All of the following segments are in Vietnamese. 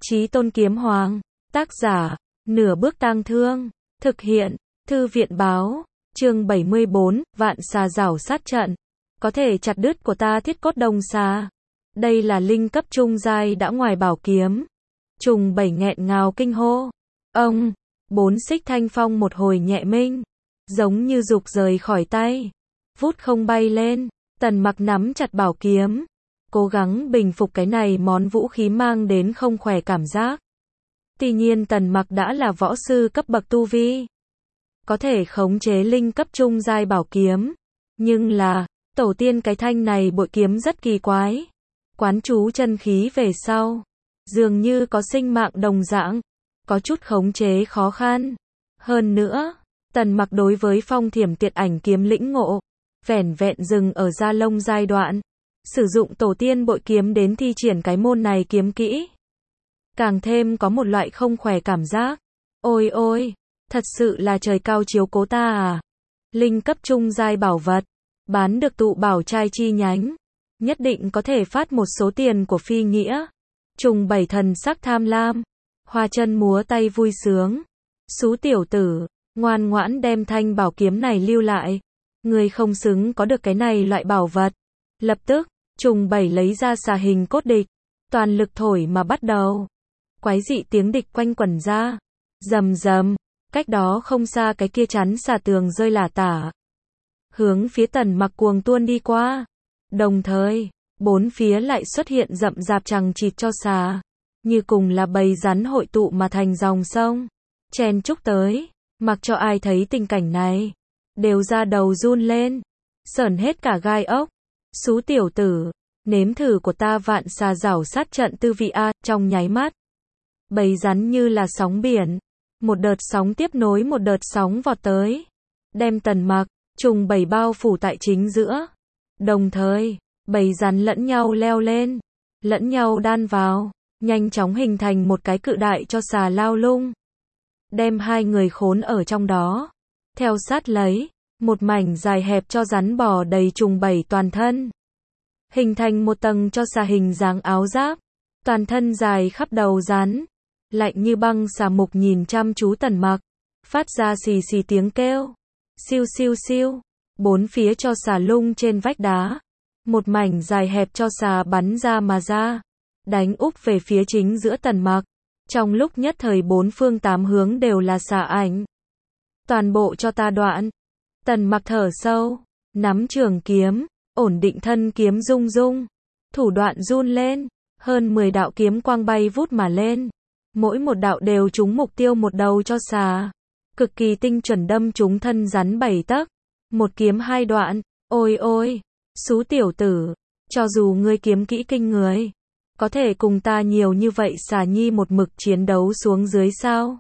Chí Tôn Kiếm Hoàng, tác giả, Nửa Bước Tang Thương, thực hiện, Thư viện Báo, chương 74, Vạn Xà Rảo Sát Trận, có thể chặt đứt của ta Thiết Cốt Đông Xà. Đây là linh cấp trung giai đã ngoài bảo kiếm. Trùng Bảy nghẹn ngào kinh hô. Ông, bốn xích thanh phong một hồi nhẹ minh, giống như dục rời khỏi tay, vút không bay lên. Tần Mặc nắm chặt bảo kiếm, cố gắng bình phục cái này món vũ khí mang đến không khỏe cảm giác. Tuy nhiên Tần Mặc đã là võ sư cấp bậc tu vi, có thể khống chế linh cấp trung giai bảo kiếm, nhưng là, tổ tiên cái thanh này bội kiếm rất kỳ quái. Quán chú chân khí về sau, dường như có sinh mạng đồng dạng, có chút khống chế khó khăn. Hơn nữa, Tần Mặc đối với Phong Thiểm Tiệt Ảnh kiếm lĩnh ngộ, vẻn vẹn dừng ở da lông giai đoạn, sử dụng tổ tiên bội kiếm đến thi triển cái môn này kiếm kỹ, càng thêm có một loại không khỏe cảm giác. Ôi ôi, thật sự là trời cao chiếu cố ta à. Linh cấp trung giai bảo vật, bán được tụ bảo trai chi nhánh, nhất định có thể phát một số tiền của phi nghĩa. Trùng Bảy thần sắc tham lam, hoa chân múa tay vui sướng. Xú tiểu tử, ngoan ngoãn đem thanh bảo kiếm này lưu lại. Người không xứng có được cái này loại bảo vật. Lập tức, Trùng Bảy lấy ra xà hình cốt địch, toàn lực thổi mà bắt đầu. Quái dị tiếng địch quanh quẩn ra. Rầm rầm, cách đó không xa cái kia chắn xà tường rơi lả tả, hướng phía Tần Mặc cuồng tuôn đi qua. Đồng thời, bốn phía lại xuất hiện rậm rạp chằng chịt cho xà, như cùng là bầy rắn hội tụ mà thành dòng sông, chen chúc tới. Mặc cho ai thấy tình cảnh này, đều ra đầu run lên, sởn hết cả gai ốc. Xú tiểu tử, nếm thử của ta vạn xà rảo sát trận tư vị a. Trong nháy mắt, bầy rắn như là sóng biển, một đợt sóng tiếp nối một đợt sóng vọt tới, đem Tần Mặc, Trùng Bảy bao phủ tại chính giữa. Đồng thời, bầy rắn lẫn nhau leo lên, lẫn nhau đan vào, nhanh chóng hình thành một cái cự đại cho xà lao lung, đem hai người khốn ở trong đó. Theo sát lấy, một mảnh dài hẹp cho rắn bò đầy Trùng Bảy toàn thân, hình thành một tầng cho xà hình dáng áo giáp, toàn thân dài khắp đầu rắn, lạnh như băng. Xà mục nhìn chăm chú Tần Mặc, phát ra xì xì tiếng kêu. Siêu siêu siêu, bốn phía cho xà lung trên vách đá, một mảnh dài hẹp cho xà bắn ra mà ra, đánh úp về phía chính giữa Tần Mặc. Trong lúc nhất thời bốn phương tám hướng đều là xà ảnh. Toàn bộ cho ta đoạn. Tần Mặc thở sâu, nắm trường kiếm, ổn định thân kiếm rung rung, thủ đoạn run lên, hơn 10 đạo kiếm quang bay vút mà lên, mỗi một đạo đều trúng mục tiêu một đầu cho xà, cực kỳ tinh chuẩn đâm trúng thân rắn 7 tấc, một kiếm hai đoạn. Ôi ôi, xú tiểu tử, cho dù ngươi kiếm kỹ kinh người, có thể cùng ta nhiều như vậy xà nhi một mực chiến đấu xuống dưới sao?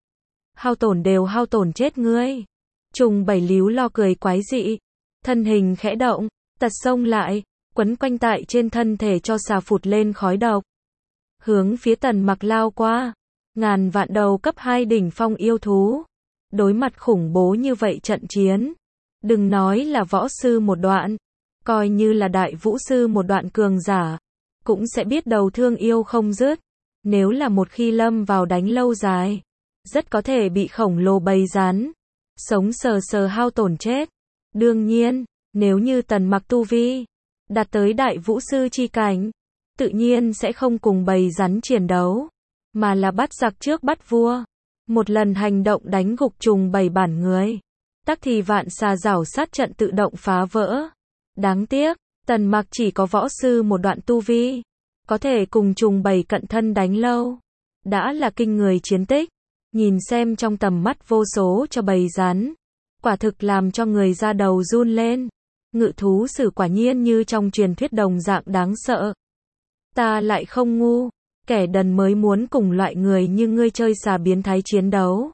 Hao tổn đều hao tổn chết ngươi. Trùng Bảy líu lo cười quái dị, thân hình khẽ động, tật xông lại, quấn quanh tại trên thân thể cho xà phụt lên khói độc, hướng phía Tần Mặc lao qua. Ngàn vạn đầu cấp 2 đỉnh phong yêu thú, đối mặt khủng bố như vậy trận chiến, đừng nói là võ sư một đoạn, coi như là đại vũ sư một đoạn cường giả, cũng sẽ biết đầu thương yêu không dứt. Nếu là một khi lâm vào đánh lâu dài, rất có thể bị khổng lồ bầy rắn sống sờ sờ hao tổn chết. Đương nhiên, nếu như Tần Mặc tu vi đạt tới đại vũ sư chi cảnh, tự nhiên sẽ không cùng bầy rắn chiến đấu, mà là bắt giặc trước bắt vua, một lần hành động đánh gục Trùng Bảy bản người, tắc thì vạn xà rảo sát trận tự động phá vỡ. Đáng tiếc, Tần Mặc chỉ có võ sư một đoạn tu vi, có thể cùng Trùng Bảy cận thân đánh lâu, đã là kinh người chiến tích. Nhìn xem trong tầm mắt vô số cho bầy rắn, quả thực làm cho người da đầu run lên. Ngự thú sử quả nhiên như trong truyền thuyết đồng dạng đáng sợ. Ta lại không ngu, kẻ đần mới muốn cùng loại người như ngươi chơi xà biến thái chiến đấu.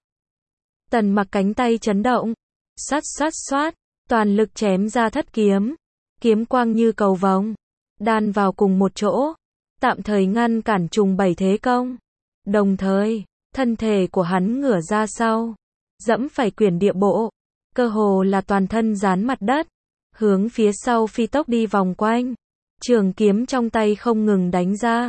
Tần Mặc cánh tay chấn động, xoát xoát xoát, toàn lực chém ra thất kiếm, kiếm quang như cầu vồng, đan vào cùng một chỗ, tạm thời ngăn cản Trùng Bảy thế công. Đồng thời, thân thể của hắn ngửa ra sau, dẫm phải quyển địa bộ, cơ hồ là toàn thân dán mặt đất, hướng phía sau phi tốc đi vòng quanh, trường kiếm trong tay không ngừng đánh ra.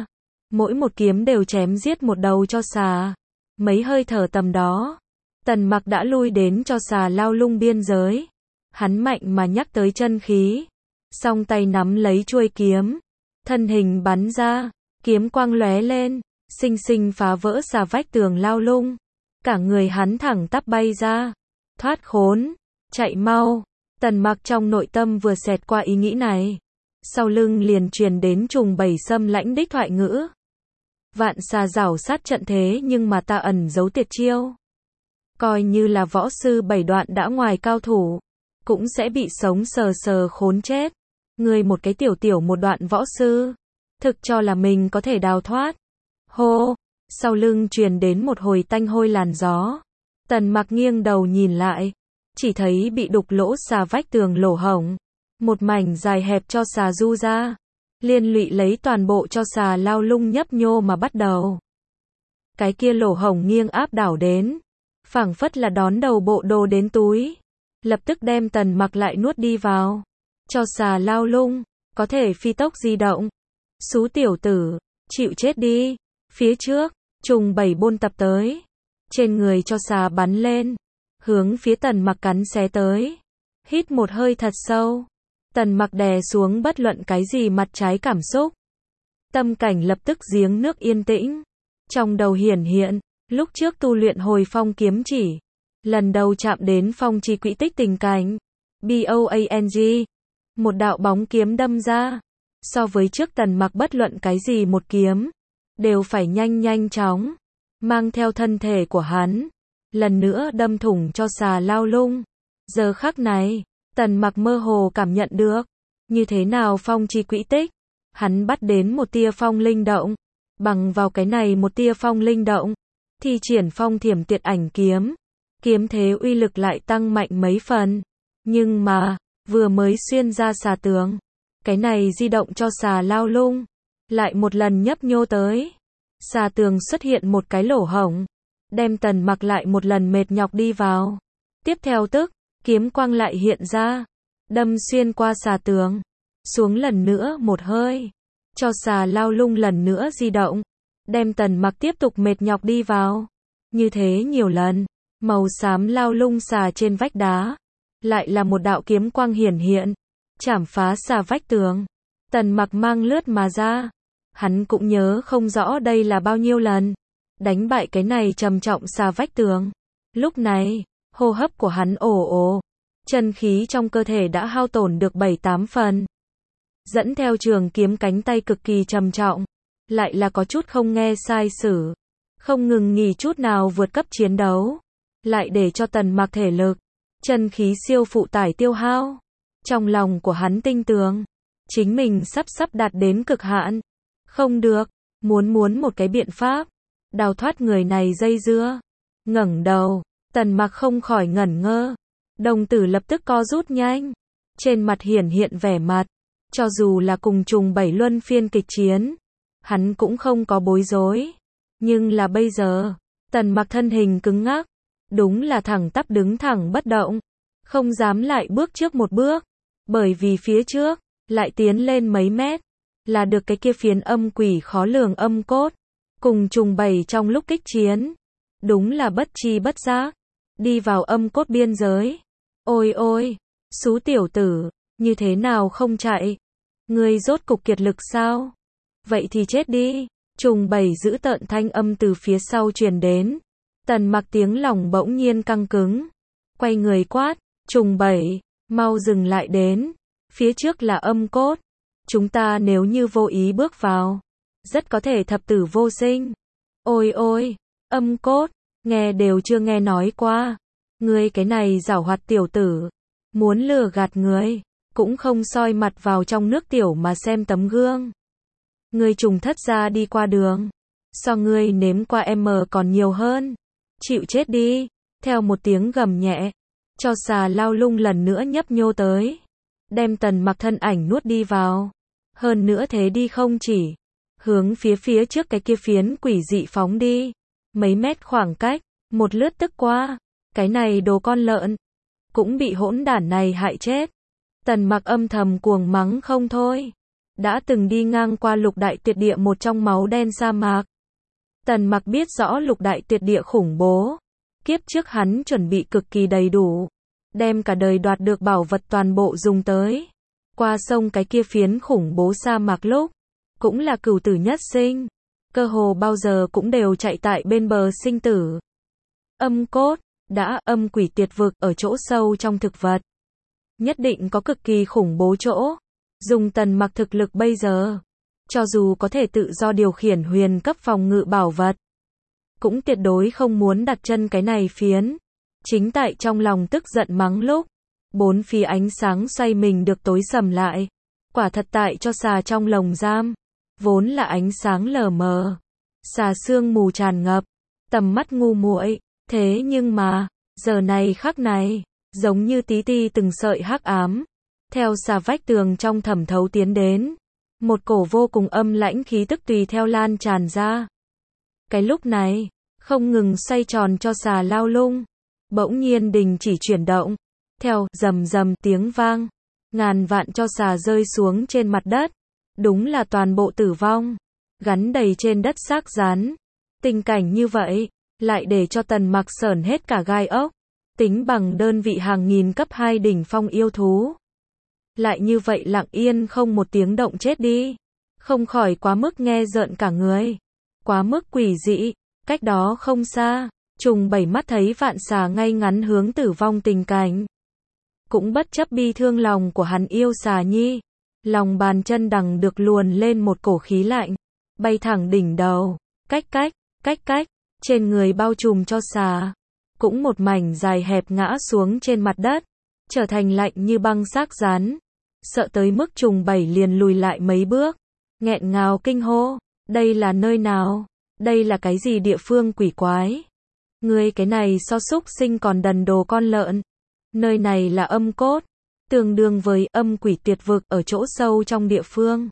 mỗi một kiếm đều chém giết một đầu cho xà. Mấy hơi thở tầm đó, Tần Mặc đã lui đến cho xà lao lung biên giới. Hắn mạnh mà nhắc tới chân khí, song tay nắm lấy chuôi kiếm, thân hình bắn ra, kiếm quang lóe lên, xinh xinh phá vỡ xà vách tường lao lung. Cả người hắn thẳng tắp bay ra, thoát khốn, chạy mau. Tần Mặc trong nội tâm vừa xẹt qua ý nghĩ này, sau lưng liền truyền đến trùng bảy xâm lãnh đích thoại ngữ. Vạn xà giảo sát trận thế nhưng mà ta ẩn giấu tuyệt chiêu. Coi như là võ sư 7 đoạn đã ngoài cao thủ, cũng sẽ bị sống sờ sờ khốn chết. Ngươi một cái tiểu một đoạn võ sư, thực cho là mình có thể đào thoát. Hô, sau lưng truyền đến một hồi tanh hôi làn gió. Tần Mặc nghiêng đầu nhìn lại, chỉ thấy bị đục lỗ xà vách tường lỗ hổng, một mảnh dài hẹp cho xà du ra, liên lụy lấy toàn bộ cho xà lao lung nhấp nhô mà bắt đầu. Cái kia lỗ hổng nghiêng áp đảo đến, phảng phất là đón đầu bộ đồ đến túi, lập tức đem Tần Mặc lại nuốt đi vào. Cho xà lao lung, có thể phi tốc di động. Xú tiểu tử, chịu chết đi. Phía trước, trùng 7 bôn tập tới. Trên người cho xà bắn lên, hướng phía Tần Mặc cắn xé tới. Hít một hơi thật sâu, Tần Mặc đè xuống bất luận cái gì mặt trái cảm xúc. Tâm cảnh lập tức giếng nước yên tĩnh. Trong đầu hiển hiện, lúc trước tu luyện hồi phong kiếm chỉ, lần đầu chạm đến phong chi quỹ tích tình cảnh. BOANG, một đạo bóng kiếm đâm ra. So với trước Tần Mặc bất luận cái gì một kiếm, đều phải nhanh chóng, mang theo thân thể của hắn, lần nữa đâm thủng cho xà lao lung. Giờ khắc này, Tần Mặc mơ hồ cảm nhận được, như thế nào phong chi quỹ tích, hắn bắt đến một tia phong linh động, bằng vào cái này một tia phong linh động, thi triển phong thiểm tuyệt ảnh kiếm, kiếm thế uy lực lại tăng mạnh mấy phần. Nhưng mà, vừa mới xuyên ra xà tường, cái này di động cho xà lao lung, lại một lần nhấp nhô tới. Xà tường xuất hiện một cái lỗ hổng, đem Tần Mặc lại một lần mệt nhọc đi vào. Tiếp theo tức, kiếm quang lại hiện ra, đâm xuyên qua xà tường, xuống lần nữa một hơi, cho xà lao lung lần nữa di động, đem Tần Mặc tiếp tục mệt nhọc đi vào. Như thế nhiều lần, màu xám lao lung xà trên vách đá, lại là một đạo kiếm quang hiển hiện, chảm phá xà vách tường. Tần Mặc mang lướt mà ra, hắn cũng nhớ không rõ đây là bao nhiêu lần, đánh bại cái này trầm trọng xà vách tường. Lúc này, hô hấp của hắn ồ, chân khí trong cơ thể đã hao tổn được 7-8 phần. Dẫn theo trường kiếm cánh tay cực kỳ trầm trọng, lại là có chút không nghe sai sử, không ngừng nghỉ chút nào vượt cấp chiến đấu, lại để cho Tần Mặc thể lực, chân khí siêu phụ tải tiêu hao. Trong lòng của hắn tinh tường, chính mình sắp đạt đến cực hạn. Không được, muốn một cái biện pháp, đào thoát người này dây dưa. Ngẩng đầu, Tần Mặc không khỏi ngẩn ngơ, đồng tử lập tức co rút nhanh, trên mặt hiển hiện vẻ mặt, cho dù là cùng trùng 7 luân phiên kịch chiến, hắn cũng không có bối rối. Nhưng là bây giờ, Tần Mặc thân hình cứng ngắc, đúng là thẳng tắp đứng thẳng bất động, không dám lại bước trước một bước, bởi vì phía trước, lại tiến lên mấy mét, là được cái kia phiến âm quỷ khó lường âm cốt, cùng trùng 7 trong lúc kích chiến, đúng là bất chi bất giác, đi vào âm cốt biên giới. Ôi, xú tiểu tử, như thế nào không chạy? Ngươi rốt cục kiệt lực sao? Vậy thì chết đi. Trùng 7 giữ tợn thanh âm từ phía sau truyền đến. Tần Mặc tiếng lòng bỗng nhiên căng cứng, quay người quát, trùng 7, mau dừng lại đến, phía trước là âm cốt, chúng ta nếu như vô ý bước vào, rất có thể thập tử vô sinh. Ôi, âm cốt, nghe đều chưa nghe nói qua, ngươi cái này giảo hoạt tiểu tử, muốn lừa gạt người, cũng không soi mặt vào trong nước tiểu mà xem tấm gương. Ngươi trùng thất ra đi qua đường, so ngươi nếm qua em còn nhiều hơn, chịu chết đi. Theo một tiếng gầm nhẹ, cho xà lao lung lần nữa nhấp nhô tới, đem Tần Mặc thân ảnh nuốt đi vào. Hơn nữa thế đi không chỉ, hướng phía trước cái kia phiến quỷ dị phóng đi, mấy mét khoảng cách, một lướt tức qua, cái này đồ con lợn, cũng bị hỗn đản này hại chết. Tần Mặc âm thầm cuồng mắng không thôi. đã từng đi ngang qua lục đại tuyệt địa, một trong máu đen sa mạc. Tần Mặc biết rõ lục đại tuyệt địa khủng bố. Kiếp trước hắn chuẩn bị cực kỳ đầy đủ, đem cả đời đoạt được bảo vật toàn bộ dùng tới. Qua sông cái kia phiến khủng bố sa mạc lúc, cũng là cửu tử nhất sinh. Cơ hồ bao giờ cũng đều chạy tại bên bờ sinh tử. Âm cốt, đã âm quỷ tuyệt vực ở chỗ sâu trong thực vật. Nhất định có cực kỳ khủng bố chỗ. Dùng Tần Mặc thực lực bây giờ, cho dù có thể tự do điều khiển huyền cấp phòng ngự bảo vật, cũng tuyệt đối không muốn đặt chân cái này phiến. Chính tại trong lòng tức giận mắng lúc, bốn phía ánh sáng xoay mình được tối sầm lại. Quả thật tại cho xà trong lồng giam, vốn là ánh sáng lờ mờ. Xà sương mù tràn ngập, tầm mắt ngu muội, thế nhưng mà, giờ này khắc này, giống như tí ti từng sợi hắc ám, theo xà vách tường trong thẩm thấu tiến đến. Một cổ vô cùng âm lãnh khí tức tùy theo lan tràn ra. Cái lúc này, không ngừng xoay tròn cho xà lao lung, bỗng nhiên đình chỉ chuyển động. Theo rầm rầm tiếng vang, ngàn vạn cho xà rơi xuống trên mặt đất. Đúng là toàn bộ tử vong, gắn đầy trên đất xác rán. Tình cảnh như vậy, lại để cho Tần Mặc sởn hết cả gai ốc. Tính bằng đơn vị hàng nghìn cấp 2 đỉnh phong yêu thú, lại như vậy lặng yên không một tiếng động chết đi. Không khỏi quá mức nghe rợn cả người. Quá mức quỷ dị. Cách đó không xa, trùng bảy mắt thấy vạn xà ngay ngắn hướng tử vong tình cảnh. Cũng bất chấp bi thương lòng của hắn yêu xà nhi. Lòng bàn chân đằng được luồn lên một cổ khí lạnh. Bay thẳng đỉnh đầu. Cách cách, trên người bao trùm cho xà. Cũng một mảnh dài hẹp ngã xuống trên mặt đất. Trở thành lạnh như băng xác rán. Sợ tới mức trùng bảy liền lùi lại mấy bước. Nghẹn ngào kinh hô. Đây là nơi nào? Đây là cái gì địa phương quỷ quái? Ngươi cái này so súc sinh còn đần đồ con lợn. Nơi này là âm cốt, tương đương với âm quỷ tuyệt vực ở chỗ sâu trong địa phương.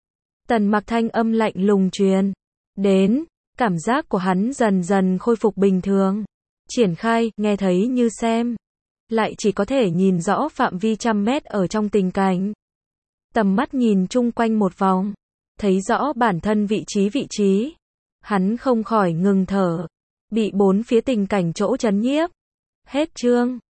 Tần Mặc thanh âm lạnh lùng truyền đến, cảm giác của hắn dần dần khôi phục bình thường. Triển khai, nghe thấy như xem, lại chỉ có thể nhìn rõ phạm vi trăm mét ở trong tình cảnh. Tầm mắt nhìn chung quanh một vòng, thấy rõ bản thân vị trí. Hắn không khỏi ngừng thở, bị bốn phía tình cảnh chỗ chấn nhiếp. Hết chương.